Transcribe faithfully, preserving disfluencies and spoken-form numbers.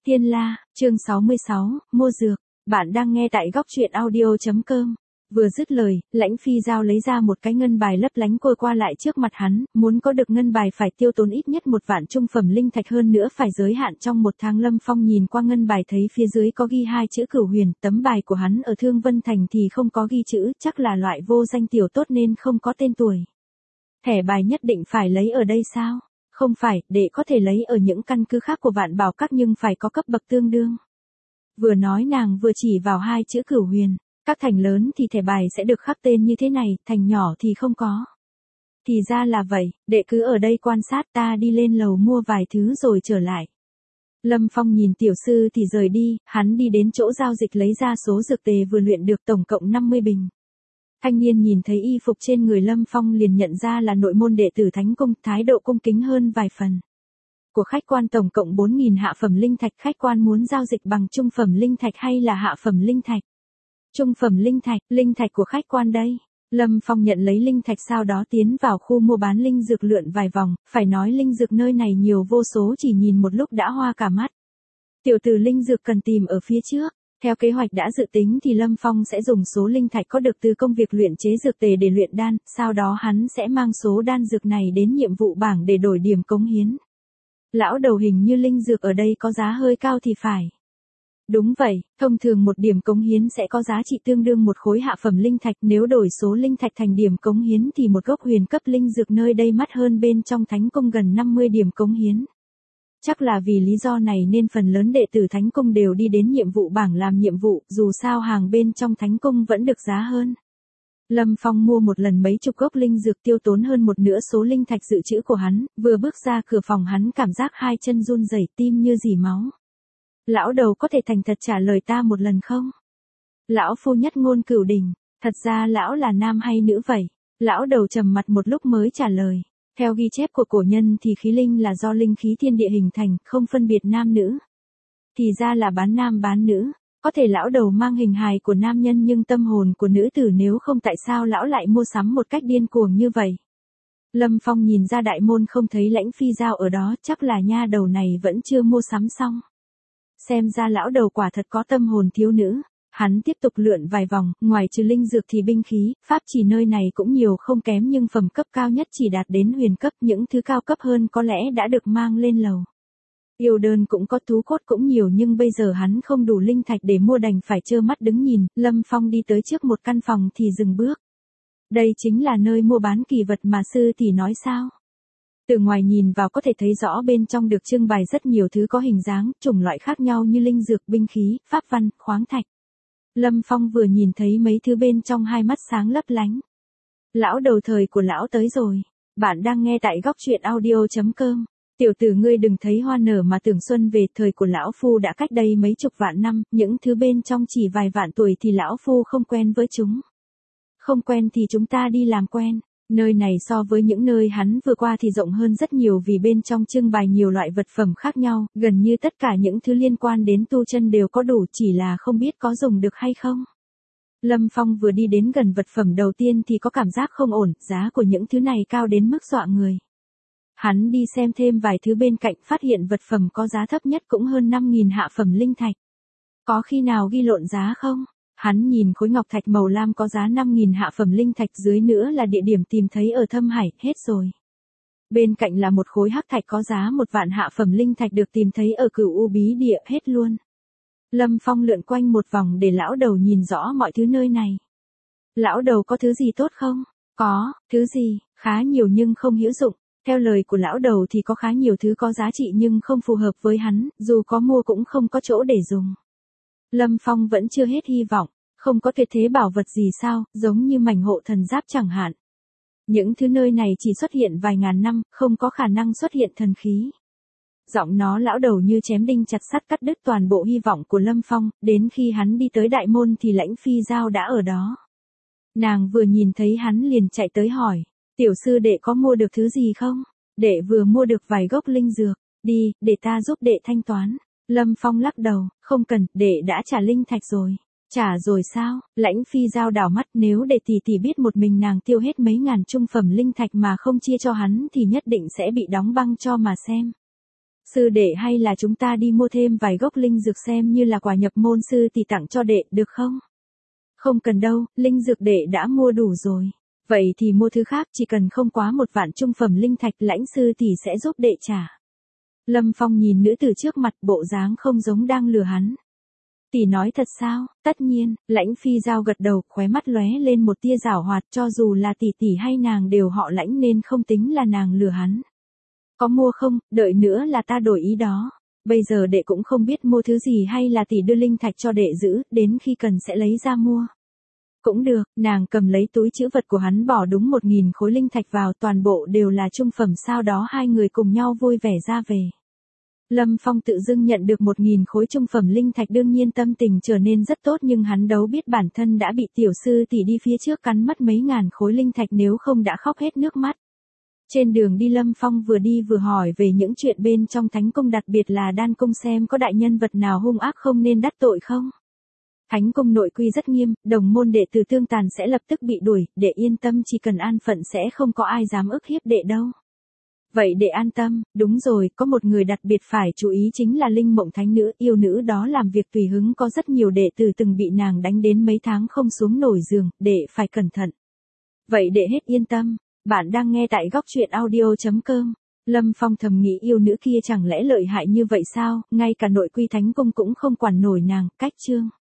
Tiên La, chương sáu mươi sáu, mua dược. Bạn đang nghe tại góc truyện audio chấm com. Vừa dứt lời, Lãnh Phi Giao lấy ra một cái ngân bài lấp lánh côi qua lại trước mặt hắn, muốn có được ngân bài phải tiêu tốn ít nhất một vạn trung phẩm linh thạch, hơn nữa phải giới hạn trong một tháng. Lâm Phong nhìn qua ngân bài thấy phía dưới có ghi hai chữ Cửu Huyền, tấm bài của hắn ở Thương Vân Thành thì không có ghi chữ, chắc là loại vô danh tiểu tốt nên không có tên tuổi. Thẻ bài nhất định phải lấy ở đây sao? Không phải, để có thể lấy ở những căn cứ khác của Vạn Bảo Các nhưng phải có cấp bậc tương đương. Vừa nói nàng vừa chỉ vào hai chữ Cửu Huyền. Các thành lớn thì thẻ bài sẽ được khắc tên như thế này, thành nhỏ thì không có. Thì ra là vậy, đệ cứ ở đây quan sát, ta đi lên lầu mua vài thứ rồi trở lại. Lâm Phong nhìn tiểu sư thì rời đi, hắn đi đến chỗ giao dịch lấy ra số dược tề vừa luyện được tổng cộng năm mươi bình. Thanh niên nhìn thấy y phục trên người Lâm Phong liền nhận ra là nội môn đệ tử Thánh Cung, thái độ cung kính hơn vài phần. Của khách quan tổng cộng bốn nghìn hạ phẩm linh thạch, khách quan muốn giao dịch bằng trung phẩm linh thạch hay là hạ phẩm linh thạch? Trung phẩm linh thạch, linh thạch của khách quan đây. Lâm Phong nhận lấy linh thạch sau đó tiến vào khu mua bán linh dược lượn vài vòng, phải nói linh dược nơi này nhiều vô số, chỉ nhìn một lúc đã hoa cả mắt. Tiểu tử linh dược cần tìm ở phía trước. Theo kế hoạch đã dự tính thì Lâm Phong sẽ dùng số linh thạch có được từ công việc luyện chế dược tề để luyện đan, sau đó hắn sẽ mang số đan dược này đến nhiệm vụ bảng để đổi điểm cống hiến. Lão đầu, hình như linh dược ở đây có giá hơi cao thì phải. Đúng vậy, thông thường một điểm cống hiến sẽ có giá trị tương đương một khối hạ phẩm linh thạch, nếu đổi số linh thạch thành điểm cống hiến thì một gốc huyền cấp linh dược nơi đây mắc hơn bên trong Thánh Cung gần năm mươi điểm cống hiến. Chắc là vì lý do này nên phần lớn đệ tử Thánh Cung đều đi đến nhiệm vụ bảng làm nhiệm vụ, dù sao hàng bên trong Thánh Cung vẫn được giá hơn. Lâm Phong mua một lần mấy chục gốc linh dược, tiêu tốn hơn một nửa số linh thạch dự trữ của hắn, vừa bước ra cửa phòng hắn cảm giác hai chân run rẩy, tim như dỉ máu. Lão đầu, có thể thành thật trả lời ta một lần không? Lão phu nhất ngôn cửu đỉnh, thật ra lão là nam hay nữ vậy? Lão đầu trầm mặt một lúc mới trả lời. Theo ghi chép của cổ nhân thì khí linh là do linh khí thiên địa hình thành, không phân biệt nam nữ. Thì ra là bán nam bán nữ, có thể lão đầu mang hình hài của nam nhân nhưng tâm hồn của nữ tử, nếu không tại sao lão lại mua sắm một cách điên cuồng như vậy? Lâm Phong nhìn ra đại môn không thấy Lãnh Phi Giao ở đó, chắc là nha đầu này vẫn chưa mua sắm xong. Xem ra lão đầu quả thật có tâm hồn thiếu nữ. Hắn tiếp tục lượn vài vòng, ngoài trừ linh dược thì binh khí, pháp chỉ nơi này cũng nhiều không kém nhưng phẩm cấp cao nhất chỉ đạt đến huyền cấp, những thứ cao cấp hơn có lẽ đã được mang lên lầu. Yêu đơn cũng có, thú cốt cũng nhiều nhưng bây giờ hắn không đủ linh thạch để mua, đành phải trơ mắt đứng nhìn. Lâm Phong đi tới trước một căn phòng thì dừng bước. Đây chính là nơi mua bán kỳ vật mà sư tỷ nói sao? Từ ngoài nhìn vào có thể thấy rõ bên trong được trưng bày rất nhiều thứ có hình dáng, chủng loại khác nhau như linh dược, binh khí, pháp văn, khoáng thạch. Lâm Phong vừa nhìn thấy mấy thứ bên trong hai mắt sáng lấp lánh. Lão đầu, thời của lão tới rồi. Bạn đang nghe tại góc truyện audio chấm com. Tiểu tử, ngươi đừng thấy hoa nở mà tưởng xuân về, thời của lão phu đã cách đây mấy chục vạn năm, những thứ bên trong chỉ vài vạn tuổi thì lão phu không quen với chúng. Không quen thì chúng ta đi làm quen. Nơi này so với những nơi hắn vừa qua thì rộng hơn rất nhiều, vì bên trong trưng bày nhiều loại vật phẩm khác nhau, gần như tất cả những thứ liên quan đến tu chân đều có đủ, chỉ là không biết có dùng được hay không. Lâm Phong vừa đi đến gần vật phẩm đầu tiên thì có cảm giác không ổn, giá của những thứ này cao đến mức dọa người. Hắn đi xem thêm vài thứ bên cạnh, phát hiện vật phẩm có giá thấp nhất cũng hơn năm nghìn hạ phẩm linh thạch. Có khi nào ghi lộn giá không? Hắn nhìn khối ngọc thạch màu lam có giá năm nghìn hạ phẩm linh thạch, dưới nữa là địa điểm tìm thấy ở Thâm Hải, hết rồi. Bên cạnh là một khối hắc thạch có giá một vạn hạ phẩm linh thạch, được tìm thấy ở Cửu U Bí Địa, hết luôn. Lâm Phong lượn quanh một vòng để lão đầu nhìn rõ mọi thứ nơi này. Lão đầu, có thứ gì tốt không? Có, thứ gì? Khá nhiều nhưng không hữu dụng. Theo lời của lão đầu thì có khá nhiều thứ có giá trị nhưng không phù hợp với hắn, dù có mua cũng không có chỗ để dùng. Lâm Phong vẫn chưa hết hy vọng, không có tuyệt thế bảo vật gì sao, giống như mảnh hộ thần giáp chẳng hạn. Những thứ nơi này chỉ xuất hiện vài ngàn năm, không có khả năng xuất hiện thần khí. Giọng nó lão đầu như chém đinh chặt sắt, cắt đứt toàn bộ hy vọng của Lâm Phong. Đến khi hắn đi tới đại môn thì Lãnh Phi Giao đã ở đó. Nàng vừa nhìn thấy hắn liền chạy tới hỏi, tiểu sư đệ có mua được thứ gì không? Đệ vừa mua được vài gốc linh dược, đi, để ta giúp đệ thanh toán. Lâm Phong lắc đầu, không cần, đệ đã trả linh thạch rồi. Trả rồi sao? Lãnh Phi Giao đảo mắt, nếu để tỷ tỷ biết một mình nàng tiêu hết mấy ngàn trung phẩm linh thạch mà không chia cho hắn thì nhất định sẽ bị đóng băng cho mà xem. Sư đệ hay là chúng ta đi mua thêm vài gốc linh dược xem như là quà nhập môn sư tỷ tặng cho đệ, được không? Không cần đâu, linh dược đệ đã mua đủ rồi. Vậy thì mua thứ khác, chỉ cần không quá một vạn trung phẩm linh thạch, lãnh sư tỷ sẽ giúp đệ trả. Lâm Phong nhìn nữ tử trước mặt, bộ dáng không giống đang lừa hắn. Tỷ nói thật sao? Tất nhiên, lãnh phi giao gật đầu, khóe mắt lóe lên một tia giảo hoạt, cho dù là tỷ tỷ hay nàng đều họ lãnh nên không tính là nàng lừa hắn. Có mua không, đợi nữa là ta đổi ý đó. Bây giờ đệ cũng không biết mua thứ gì hay là tỷ đưa linh thạch cho đệ giữ, đến khi cần sẽ lấy ra mua. Cũng được, nàng cầm lấy túi trữ vật của hắn bỏ đúng một nghìn khối linh thạch vào, toàn bộ đều là trung phẩm, sau đó hai người cùng nhau vui vẻ ra về. Lâm Phong tự dưng nhận được một nghìn khối trung phẩm linh thạch, đương nhiên tâm tình trở nên rất tốt, nhưng hắn đâu biết bản thân đã bị tiểu sư tỷ đi phía trước cắn mất mấy ngàn khối linh thạch, nếu không đã khóc hết nước mắt. Trên đường đi Lâm Phong vừa đi vừa hỏi về những chuyện bên trong Thánh Cung, đặc biệt là Đan Cung, xem có đại nhân vật nào hung ác không nên đắc tội không. Thánh Cung nội quy rất nghiêm, đồng môn đệ tử tương tàn sẽ lập tức bị đuổi, đệ yên tâm, chỉ cần an phận sẽ không có ai dám ức hiếp đệ đâu. Vậy đệ an tâm, đúng rồi, có một người đặc biệt phải chú ý chính là Linh Mộng Thánh Nữ, yêu nữ đó làm việc tùy hứng, có rất nhiều đệ tử từng bị nàng đánh đến mấy tháng không xuống nổi giường, đệ phải cẩn thận. Vậy đệ hết yên tâm. Bạn đang nghe tại góc truyện audio chấm com. Lâm Phong thầm nghĩ, yêu nữ kia chẳng lẽ lợi hại như vậy sao, ngay cả nội quy Thánh Cung cũng không quản nổi nàng. Cách chương